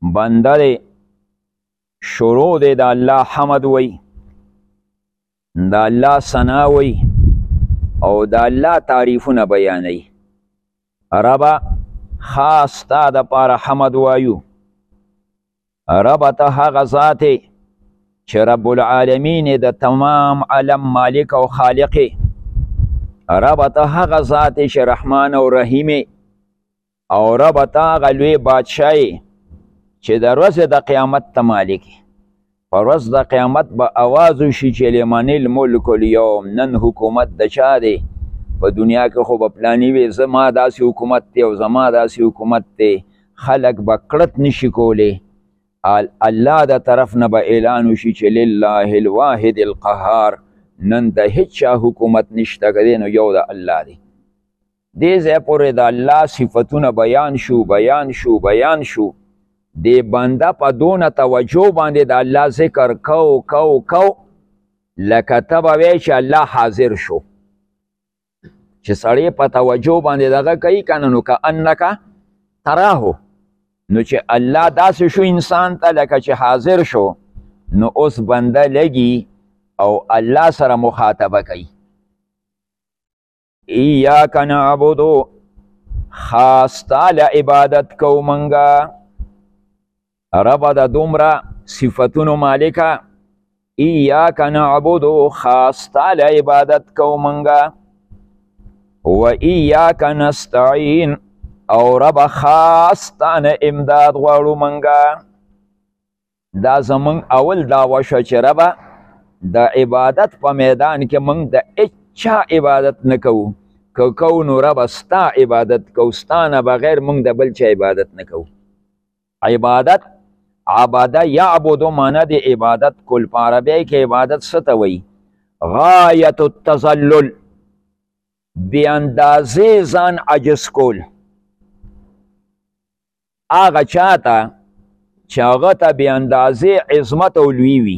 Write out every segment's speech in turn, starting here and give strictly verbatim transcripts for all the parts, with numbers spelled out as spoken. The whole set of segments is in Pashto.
بنده دی شروع دی د الله حمد وی، د الله ثنا وی او د الله تعریفونه بیانوي. ربه خاص تا دپاره حمد وایو. ربه ته هغه ذات چې رب العالمین د تمام عالم مالک او خالق. ربه ته هغه ذات چې رحمان او رحیم. او ربه ته هغه لوی بادشاه چې د ورځې د قیامت ته مالک. په ورځ د قیامت به آواز وشي چې لمن الملک اليوم، نن حکومت د چا دی؟ په دنیا کې خو به پلاني وي زما داسې حکومت دی او زما داسې حکومت دی، خلک به کړت نشي کولی. الله د طرف نه به اعلان وشي چې لله الواحد القهار، نن د هیڅ چا حکومت نشته که دی نو یو د الله دی. دې ځای پورې د الله صفتونه بیان شو بیان شو بیان شو. دی بنده په دونه توجه باندې د الله ذکر کو کو کو لکه ته به وایې چې الله حاضر شو. چې سړی په توجه باندې دغه کوي که نه نو کانکه تراهو، نو چې الله داسې شو انسان ته لکه چې حاضر شو، نو اوس بنده لګي او الله سره مخاطبه کوي. ایاک نعبدو، خاص تا له عبادت کو منګه. ربه د دومره صفتونو مالکه. ایاک نعبدو، خاص تا له عبادت کو منګه. و ایاک نستعین، او ربه خاص تا نه امداد غواړو منګه. دا زمونږ اول دعوه شوه چې ربه د عبادت په میدان کې موږ د هیچا عبادت نه کوو. که کوو نو ربه ستا عبادت کوو، ستا نه بغیر موږ د بل چا عبادت نه کوو. عبادت عباده یعبدو معنی د عبادت کل. په عربی کې عبادت څه ته وایي؟ غایت التذلل، بې اندازې ځان عجز کول. هغه چا ته چې هغه ته بې اندازې عظمت او لوی وي،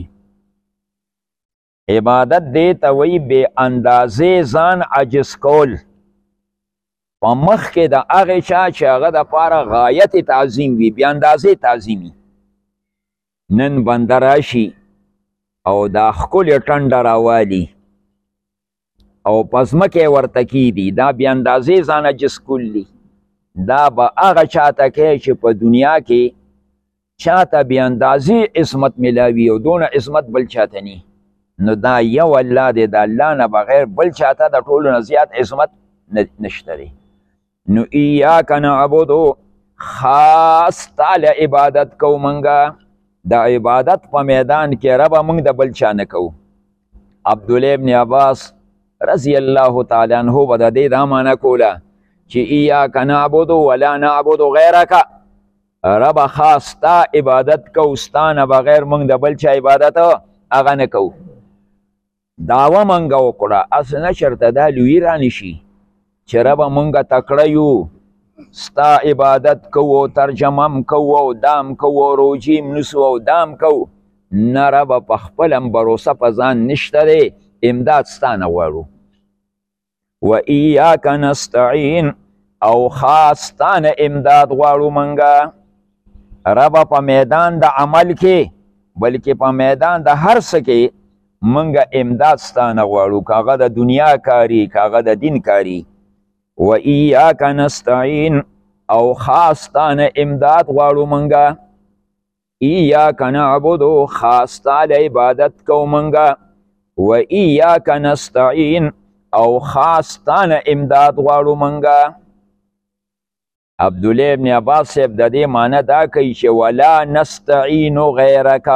عبادت دې ته وایي بې اندازې ځان عجز کول په مخ کې د هغې چا چې هغه دپاره غایت تعظیم وي، بې اندازې تعظیم وي. نن بنده راشي او دا ښکلې ټنډه راوالي او په ځمکه ورته کیدي، دا بې اندازې ځان عجز کول دي. دا به هغه چاته کوي چې په دنیا کې چاته بې اندازې عصمت میلاوي او دونه عصمت بل چاته نی. نو دا یو الله دی، د الله نه بغیر بل چاته د ټولو نه زیات عصمت نشته دی. نو ایاک نعبدو، خاص تا له عبادت کو منګه. د عبادت په میدان کې ربه موږ د بل چا نه کوو. عبدالله ابن عباس رضی الله تعالی عنه به د دې دا معنی کوله چې ایاک نعبدو ولا نعبدو غیرک. ربه خاص تا عبادت کو، ستا نه بغیر موږ د بل چا عبادت هغه نه کوو. دعوه منګه وکړه، هسې نه چېرته دا لوی رانشي چې ربه موږ تکړه یو، ستا عبادت کوو، ترجمه م کوو او دام کوو، روجې م نیسو او دام کوو. نه ربه په خپل هم بروسه په ځان نشته دی، امداد ستا نه غواړو. و ایاک نستعین، او خاص تا نه امداد غواړو منګه. ربه په میدان د عمل کې بلکې په میدان د هر څه کې منګه امداد ستا نه غواړو، که هغه د دنیا کاري که هغه د دین کاري. و ایاک نستعین، او خاص تا نه امداد غواړو منګه. ایاک نعبدو، خاص تا له عبادت کو منګه. و ایاک نستعین، او خاص تا نه امداد غواړو منګه. عبدالله ابن عباس صاحب د دې معنی دا کوي چې ولا نستعین غیرک،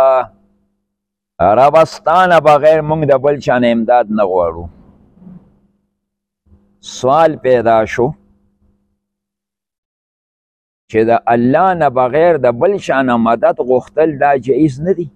ربه ستا نه بغیر موږ د بل چا نه امداد نه غواړو. سوال پیدا شو چې د الله نه بغیر د بل چا نه مدد غوښتل دا جایز نه دی.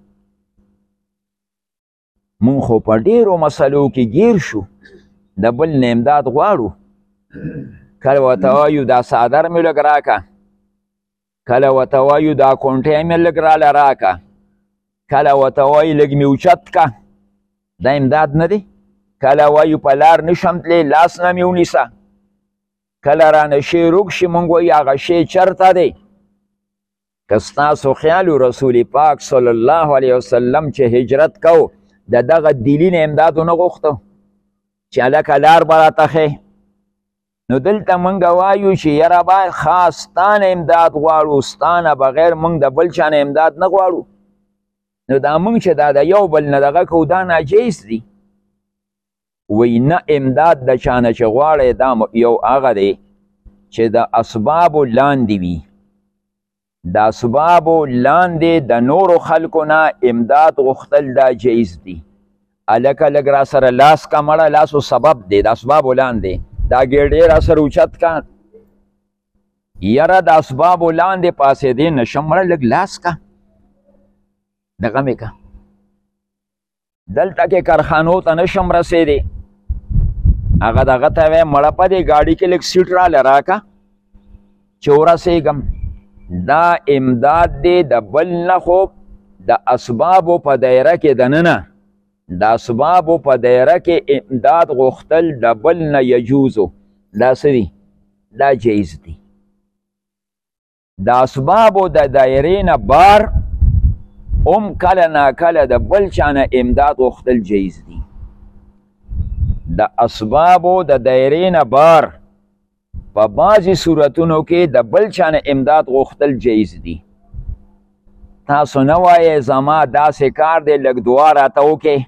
مونږ خو په ډېرو مسلو کې گیر شو، د بل نه امداد غواړو. کله ورته وایو دا څادر مې لږ راکه، کله ورته وایو دا کونټۍ مې لږ راله راکه، کله ورته وایو لږ مې اوچت که، دا امداد نه دی. کله وایو په لار نشم تللی، لاس نه مې ونیسه. کله رانه شی روږ شي، مونږ وایو هغه شی چېرته دی؟ که ستاسو خیال رسول پاک صلی الله علیه وسلم چې هجرت کو د دغه دلین امداد ونه غوښتو چې هلکه لار به راته ښې نو دلته موږ وایو چې یاره باید خاص ستانه امداد غواړو ستانه بغیر موږ د بل چا نه امداد نه غواړو نو دا موږ چې دا د یو بل نه دغه کوو دا ناجیز دي وی نه امداد د چا نه چې غواړی دا یو هغه دی چې د اسبابو لاندې وي د اسبابو لاندې د نورو خلکو نه امداد غوښتل دا جایز دي هلکه لږ را سره لاس کا مړه لاسو سبب دی د اسبابو لاندې دا ګېډې را سره اوچت کا یاره د اسبابو لاندې پاسېدې نشم مړه لږ لاس کا دغه مې کا دلته کې کارخانو ته نشم رسېدی هغه دغه ته وی مړه په دې ګاډي کې لږ سیټ راله راکه چې ورسېږم دا امداد دی د بل نه خو د اسبابو په دایره کې دننه د اسبابو په دایره کې امداد غوښتل د بل نه یجوزو دا څه دي دا جایز دی د اسبابو د دایرې نه بار هم کله ناکله د بل چا نه امداد غوښتل جایز دي د اسبابو د دایرې نه بار په بعضې صورتونو کې د بل چا نه امداد غوښتل جایز دي تاسو نه وایې زما داسې کار دی لږ دعا راته وکړې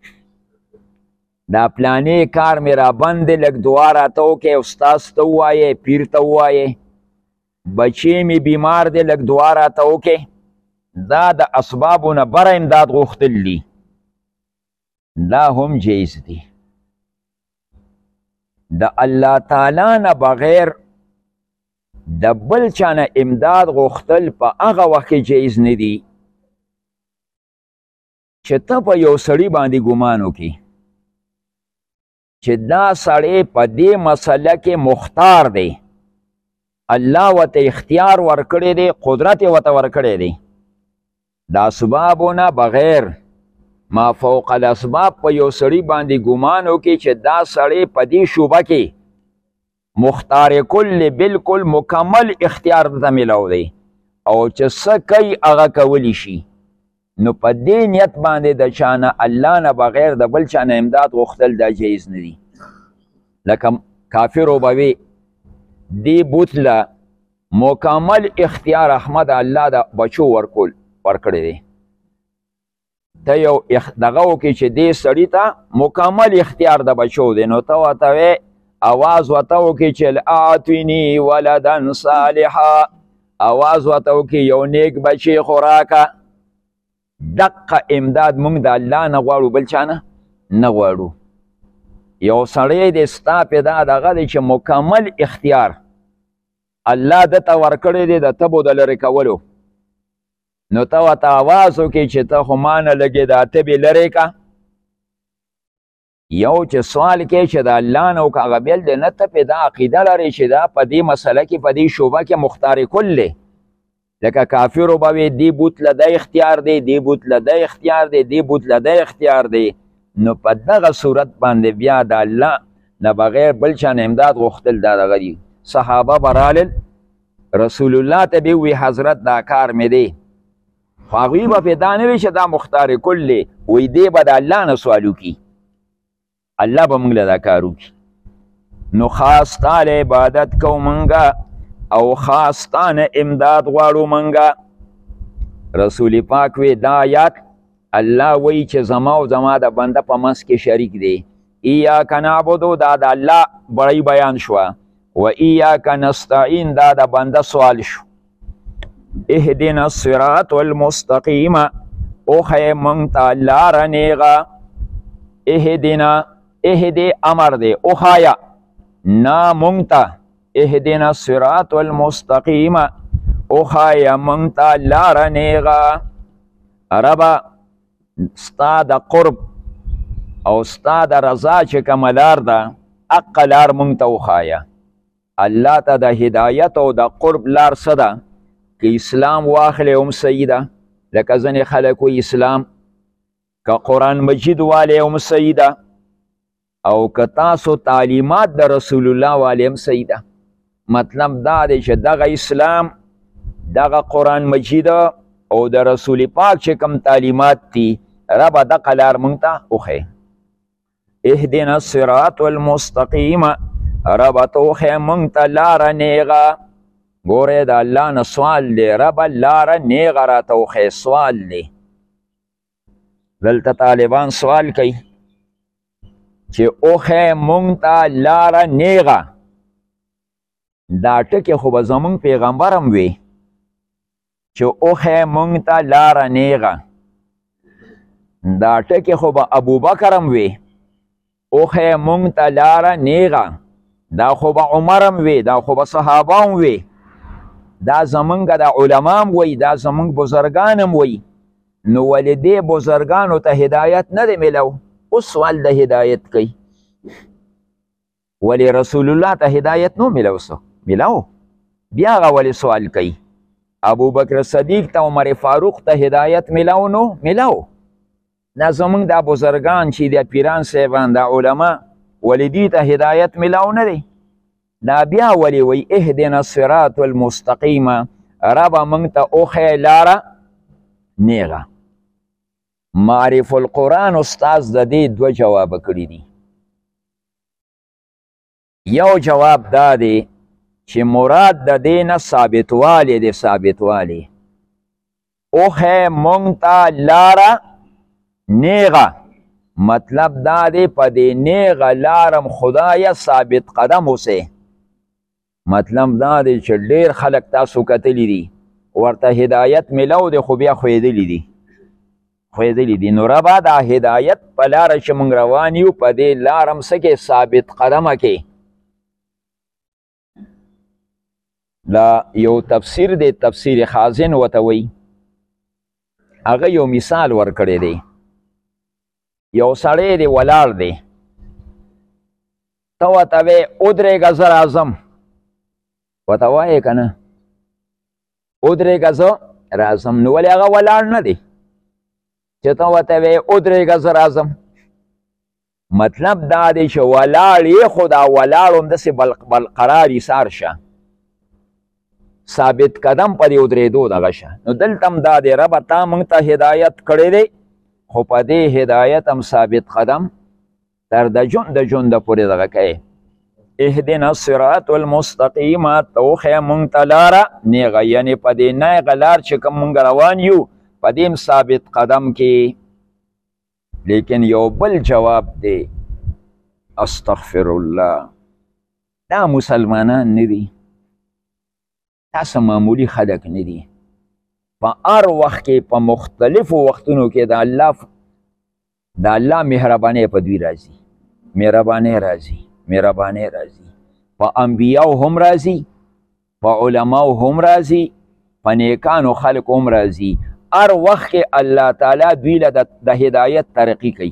دا پلانې کار مې رابند دی لږ دعا راته وکړې استاذ ته ووایې پیر ته ووایې بچی مې بیمار دی لږ دعا راته وکړې دا د اسبابو نه بره امداد غوښتل دي دا هم جایز دي د الله تعالی نه بغیر د بل چا نه امداد غوښتل په هغه وخت کې جایز نه دي چې ته په یو سړي باندې ګمان وکړي چې دا سړی په دې مسله کې مختار دی الله ورته اختیار ورکړی دی قدرت یې ورته ورکړی دی د اسبابو نه بغیر ما فوق الاسباب په یو سړي باندې ګمان وکړي چې دا سړی په دې شوبه کې مختار کل بالکل مکمل اختیار ته میلاو دی او چې څه کوي هغه کولی شي نو په دې نیت باندې د چا نه الله نه بغیر د بل چا نه امداد غوښتل دا جایز نه دي لکه کافرو به وي دې بوت له مکمل اختیار احمد الله د بچو ورکول ورکړی دی ته یو دغه وکړي چې دې سړي ته مکمل اختیار د بچو دی نو ته ورته وی اواز ورته وکړي چې اعطني ولدا صالحا اواز ورته وکړي یو نیک بچی خو راکه دقه امداد موږ د الله نه غواړو بل چا نه نه غواړو یو سړی دی ستا پیدا دغه دی چې مکمل اختیار الله دته ورکړی دی د تبو د لرې کولو نو ته ورته اواز وکړي چې ته خو ما نه لږې دا تبې لرې که یو چې سوال کوي چې د الله نه وکړه هغه بېل دی نه ته پې دا عقیده لرې چې دا په دې مسله کې په دې شعبه کې مختار کل دی لکه کافرو به وي دې بوت له دی اختیار دی دې بوت له دی اختیار دی دې بوت له دی اختیار دی نو په دغه صورت باندې بیا د الله نه بغیر بل چا نه امداد غوښتل دا دغه دي صحابه به رالل رسول الله ته به وي حضرت دا کار مې دی خو هغوی به پې دا نه وي چې دا مختار کل دی وی دی به د الله نه سوال وکړي الله به موږ له دا کار وکړي نو خاص تاله عبادت کو منګه او خاص تانه امداد غواړو منګه رسول پاک وی دا آیات الله وی چې زما او زما د بنده په منځ کې شریک دی ایاک نعبدو دا د الله بړی بیان شوه و ایاک نستعین دا د بنده سوال شو اهدنا الصراط المستقیم اوخی منگ تا لار نیغا اهدنا اهدی امر دی اوخایا نا منگ تا اهدنا الصراط المستقیم اوخایا منگ تا لار نیغا ربا ستا د قرب او ستا د رضا چې کومه لار ده اقه لار مونږ ته وښایه الله ته د هدایت او د قرب لار څه ده که اسلام واخلې هم صحیح ده لکه ځینې خلک وایي اسلام که قرآن مجید والی هم صحیح ده او که تاسو تعلیمات د رسول الله والی هم صحیح ده مطلب دا دی چې دغه اسلام دغه قرآن مجید او د رسول پاک چې کوم تعلیمات دي ربه دغه لار موږ ته وښیې. اهدنا الصراط المستقیم ربه ته وښیه موږ ته لاره نیغه. ګورې د الله نه سوال دی، ربه لاره نیغه راته وښیې، سوال دی. دلته طالبان سوال کوي چې وښیې موږ ته لاره نیغه. دا ټکې خو به زموږ پیغمبر هم وي چې وښیې موږ ته لاره نیغه. دا ټکې خو به ابوبکر هم وي وښیې موږ ته لاره نیغه. دا خو به عمر هم وي، دا خو به صحابه هم وي، دا زمونږ د علما هم وی، دا زمونږ بزرګان هم وی. نو ولې دې بزرګانو ته هدایت نه دی میلو؟ اوس سوال د هدایت کوي. ولې رسول الله ته هدایت نو میلو؟ سو میلو بیا هغه ولې سوال کوي؟ ابو بکر صدیق ته عمر فاروق ته هدایت میلو نو میلو. دا زمونږ د بزرګان چې د پیران صاحبان د علما ولې دې ته هدایت میلو نه دی؟ دا بیا ولی وی اهدنا الصراط المستقیم ربه موږ ته وښیې لاره نیغه. معرف القرآن استاز د دې دوه جوابه کړي دي. یو جواب دا دی چې مراد د دې نه ثابتوالی دی، ثابتوالی. وښیې موږ ته لاره نیغه مطلب دا دی په دې نیغه لارم خدایه ثابت قدم اوسئ. مطلب دا دی چې ډیر خلک تاسو کتلی دي ورته هدایت میلو دی خو بیا ښویېدلی دي ښویېدلی دي. نو ربه دا هدایت په لاره چې موږ روان یو په دې لاره هم څه کې ثابت قدمه کې. دا یو تفسیر دی، تفسیر خازن ورته وایي. هغه یو مثال ورکړی دی. یو سړی دی ولاړ دی، ته ورته وایې ودرېږه زه راځم، ورته وایې که نه ودرېږه زه راځم. نو ولې هغه ولاړ نه دی چې ته ورته وایې ودرېږه زه راځم؟ مطلب دا دی چې ولاړ یې خو دا ولاړ همداسې برقرار ایثار شه، ثابت قدم په دې ودرېدو دغه شه. نو دلته هم دا دی ربه تا موږ ته هدایت کړی دی خو په دې هدایت هم ثابت قدم تر د ژوند د ژونده پورې دغه کوي. اهدنا الصراط المستقیم ته وښیه موږ ته لاره نیغه، یعنې په دې نیغه لار چې کوم موږ روان یو په دې هم ثابت قدم کې. لیکن یو بل جواب دی، استغفر الله، دا مسلمانان نه دي، تاسو معمولی خلک نه دي. په هر وخت کې په مختلفو وختونو کې د الله د الله مهربانۍ په دوی راځي، مهربانۍ راځي، مهربانۍ راځي. په انبیاو هم راځي، په علماو هم راځي، په نیکانو خلکو هم راځي. هر وخت کې الله تعالی دوی له د هدایت ترقي کوي.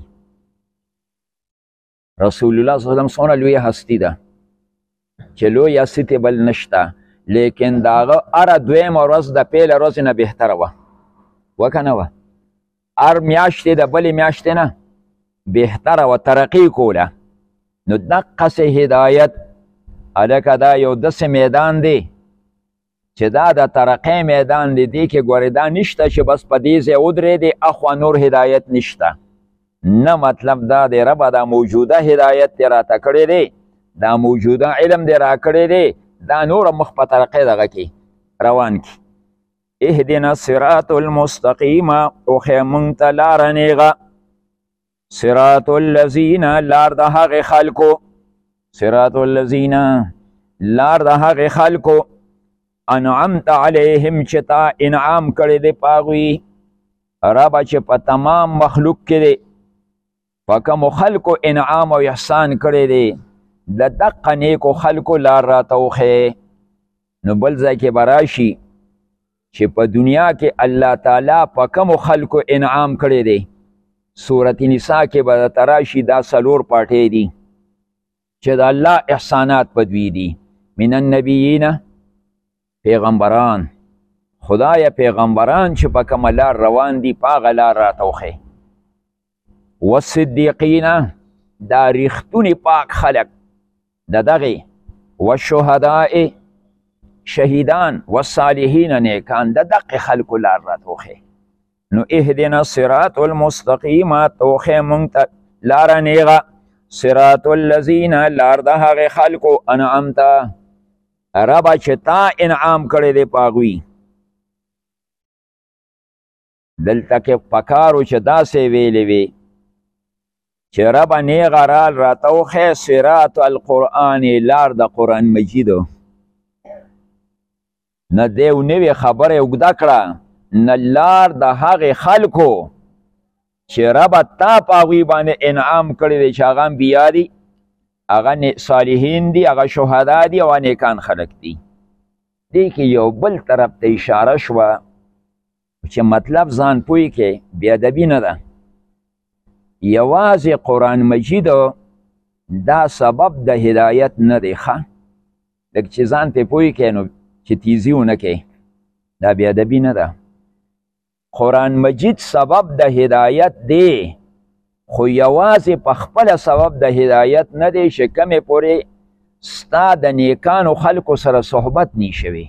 رسول الله صلی الله علیه وسلم څومره لویه هستي ده چې لوی هستي بل نشته، لیکن د هغه هره دویمه ورځ د پیله ورځې نه بهتره وه، وه که نه وه؟ هر میاشتې د بلې میاشتې نه بهتره وه، ترقي کوله. نو دقسې هدایت هلکه دا یو داسې میدان دی چې دا د ترقۍ میدان دی. دې کې ګورې دا نشته چې بس په دې ځای ودرېدې اخوا نور هدایت نشته، نه. مطلب دا دی ربه دا موجوده هدایت دې راته کړی دی، دا موجوده علم دې را کړی دی، دا نور مخ په ترقۍ دغه کې روان کی. اهدنا الصراط المستقیم وښیه موږ ته لاره نیغه. صراط الذین لار د هغې خلکو، صراط الذین لار د هغې خلکو انعمت علیهم چې تا انعام کړی دی په هغوی. ربه چې په تمام مخلوق کې دی په کومو خلکو انعام او احسان کړی دی، د دقه نیکو خلکو لار راته وښیې. نو بل ځای کې به راشي چې په دنیا کې الله تعالی په کومو خلکو انعام کړی دی. سورت نساء کې به درته راشي دا څلور پاټې دي چې د الله احسانات په دوی دي. من النبیین پیغمبران، خدای پیغمبران چې په کومه لار روان دي په هغه لار راته وښیې. والصدیقین دا ریښتونې پاک خلک د دغې، والشهداء شهیدان والصالحین نیکان د دقې خلکو لار راتوښې. نو اهدنا الصراط المستقیم توښې مونږ ته لاره نیغه. صراط الذین لار د هغې خلکو انعمت ربه چې تا انعام کړی دی په هغوی. دلته کې پکارو چې داسې ویلې وي چې ربه نیغه رال راتوښې صراط القرآن لار د قرآن مجیدو. نه دیو نوې خبره اوږده کړه، نه لار د هغې خلکو چې ربه تا په هغوی باندې انعام کړی دی چې هغه انبیا دي، هغه صالحین دي، هغه شهدا دي او نیکان خلک دي. دې کې یو بل طرف ته اشاره شوه چې مطلب ځان پوی کې بیادبي نه ده. یوازې قرآن مجید دا سبب د هدایت نه دی ښه، لږ چې ځان پې پوی کې نو چې تیزي ونه کې، دا بیادبي نه ده. قرآن مجید سبب د هدایت دی، خو یوازې په خپله سبب د هدایت نه دی چې کمې پورې ستا د نیکانو خلکو سره صحبت نی شوي.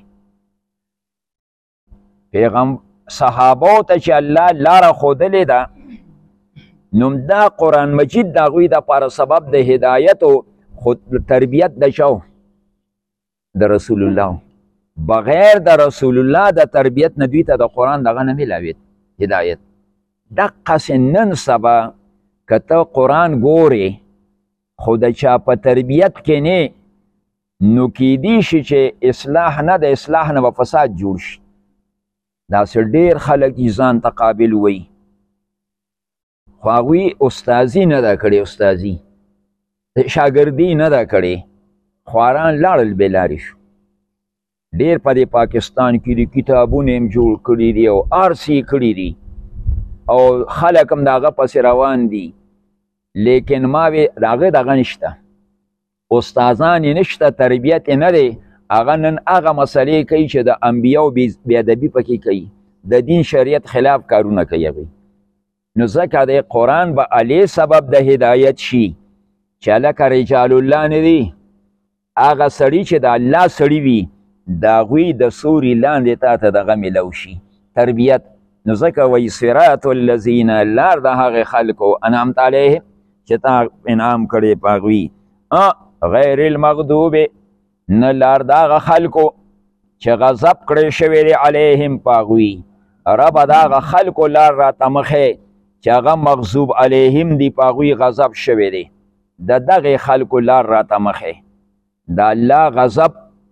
پیغام صحابو ته چې الله لاره ښودلې ده، نو دا قرآن مجید د هغوی دپاره سبب د هدایت او خو تربیت د چا د رسول الله. بغیر د رسول الله د تربیت نه دوی ته د قرآن دغه نه میلاوید هدایت. دقسې نن سبا که ته قرآن ګورې خو د چا په تربیت کې نه، نو کیدی شي چې اصلاح نه د اصلاح نه به فساد جوړ شي. داسې ډېر خلک دي ځان ته قابل وایي، خو هغوی استازي نه ده کړې، استازي شاګردي نه ده کړې، خواران لاړل بې لارې شو. ډېر په دې پاکستان کې دي کتابونه هم جوړ کړي دي او آرسي کړي دي او خلک هم د هغه پسې روان دي، لیکن ما وی د هغه دغه نشته، استادان یې نشته، تربیت یې نه دی. هغه نن هغه مسلې کوي چې د انبیاو بېادبي پکې کوي، د دین شریعت خلاف کارونه کوي هغوی. نو ځکه د قرآن به علی سبب د هدایت شي چې هلکه رجال الله نه دي، هغه سړي چې د الله سړي وي د هغوی د سوري لاندې تا ته دغه میلو شي تربیت. نو ځکه وایي صراط الذین لار د هغې خلکو انعمت علیهم چې تا انعام کړی په هغوی. غیر المغضوب نه لار د هغه خلکو چې غضب کړی شوی دی علیهم په هغوی. ربه د هغه خلکو لار راته مخې چې هغه مغضوب علیهم دی، په هغوی غضب شوی دی. د دغې خلکو لار راته مخې. د الله غضب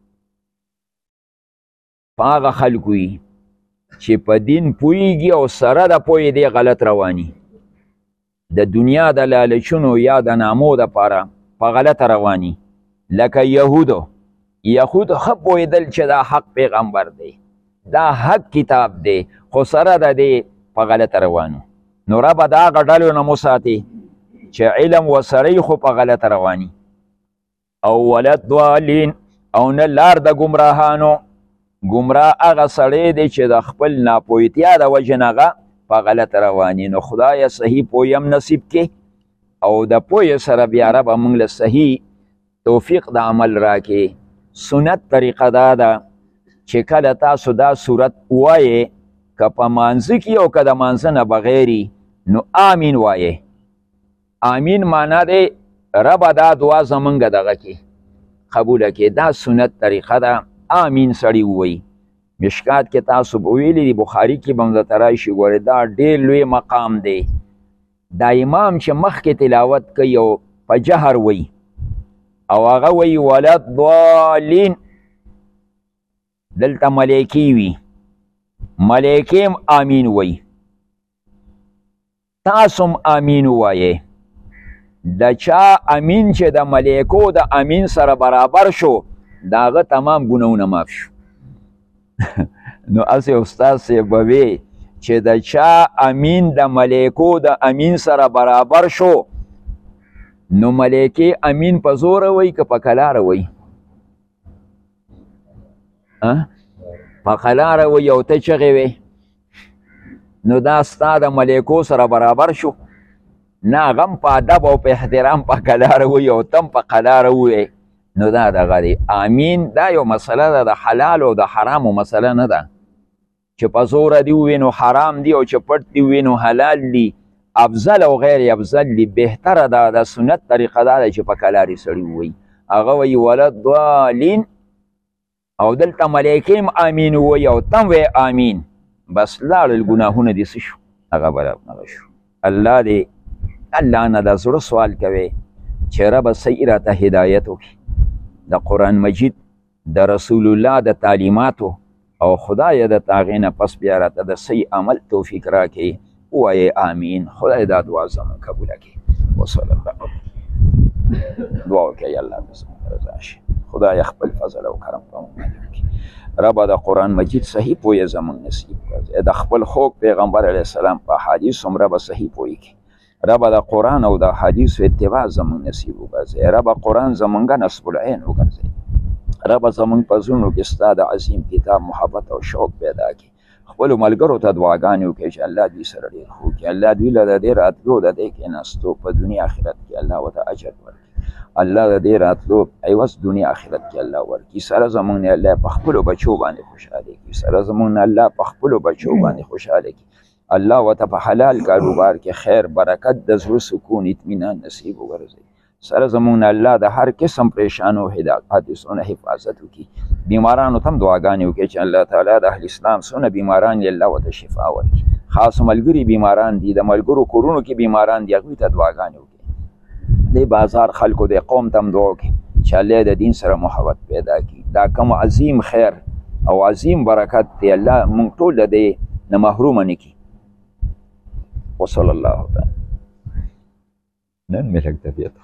په هغه خلکو وي چې په دین پوهیږي او سره د پوهې دی غلط رواني، د دنیا د لالچونو یا د نامو دپاره په غلطه رواني. لکه یهودو یهود ښه پوهېدل چې دا حق پیغمبر دی، دا حق کتاب دی، خو سره د دې په غلطه روانو. نو ربه د هغه ډلو نه وساتې چې علم ورسره خو په غلطه رواني. او ولد ضالین او نه لار د ګمراهانو. ګمراه هغه سړی دی چې د خپل ناپوهتیا د وجې نه هغه په غلطه رواني. نو خدایه صحیح پوهه هم نصیب کې او د پوهې سره بیا ربه موږ له صحیح توفیق د عمل راکې. سنت طریقه دا ده چې کله تاسو دا صورت ووایې، که په مانځه کې او که د مانځه نه بغیري، نو آمین وایې. آمین معنا دی ربه دا دعا زمونږ دغه کې قبوله کې. دا سنت طریقه ده، آمین سړی ووایي. مشکات کې تاسو به ویلي دي، بخاري کې به هم درته راشي. ګورې دا ډېر لوی مقام دی. دا امام چې مخکې تلاوت کوي او په جهر وایي او هغه وایي ولد ضالین، دلته ملیکې وي، ملیکې هم آمین وایي. تاسو هم آمین ووایئ. د چا امین چې د ملیکو د امین سره برابر شو، د هغه تمام ګناهونه معاف شو. نو هسې استاد صاحب به وی چې د چا امین د ملیکو د امین سره برابر شو، نو ملیکې امین په زوره وی که په کلاره وی؟ په کلاره وی او ته چغې وی، نو دا ستا د ملیکو سره برابر شو. نه هغه هم په ادب او په احترام په کلاره وی او ته هم په کلاره ووی. نو دا دغه دی. امین دا یو مسله ده د حلال او د حرامو مسله نه ده چې په زوره دي ووایي نو حرام دی او چې پټ دي ووایي نو حلال دي. افضل او غیر افضل دی. بهتره ده د سنت طریقه دا ده چې په کلارې سړي ووایي. هغه وایي ولد ضالین او دلته ملایکې هم امین ووایي او تم وایي امین. بس لاړل ګناهونه دې څه شو هغه به هغه شو. الله دې الله نه د زړه سوال کوي چې ربه صحیح راته هدایت وکړي د قرآن مجید د رسول الله د تعلیماتو او خدای د هغې نه پس بیا راته د صحیح عمل توفیق راکړي. ووایې امین. خدای دا دعا زموږ قبوله کړي. وصلی الله دعا وکړئ الله به زموږ رضا شي. خدای خپل فضل او کرم په موږ باندې وکړي. ربه د قرآن مجید صحیح پوهه زموږ نصیب کړي. د خپل خوږ پیغمبر علیه السلام په حدیث هم ربه صحیح پوهه کړي. ربه د قرآن او د حدیثو اتباع زموږ نصیب وګرځوي. ربه قرآن زموږ نصب العین وګرځوي. ربه زموږ په زړونو کې ستا د عظیم کتاب محبت او شوق پیدا کړي. خپلو ملګرو ته دعاګانې وکړي چې الله دوی سره ډېر ښه وکړي. الله دوی له د دې راتلو د دې کېناستو په دنیا آخرت کې الله ورته اجر ورکړي. الله د دې راتلو عوض دنیا آخرت کې الله ورکړي. سره زموږ نه الله په خپلو بچو باندې خوشحاله کړي. سره زموږ نه الله په خپلو بچو باندې خوشحاله کړي. الله ورته په حلال کاروبار کې خیر برکت د زړه سکون اطمینان نصیب وګرځوي. سره زموږ نه الله د هر قسم پریشانو حادثو حفاظت وکړي. بیمارانو ته هم دعاګانې وکړي چې الله تعالی د اهل اسلام څونه بیماران یې الله ورته شفا ورکړي. خاص ملګري بیماران دي، د ملګرو کورونو کې بیماران دي، هغوی ته دعاګانې وکړي. د بازار خلکو د قوم ته هم دعا وکړي چې الله د دین سره محبت پیدا کړي. دا کوم عظیم خیر او عظیم برکت دی الله موږ ټول د دې نه محرومه نه کړي. وصلی الله تعالی. نن مې لږ طبیعت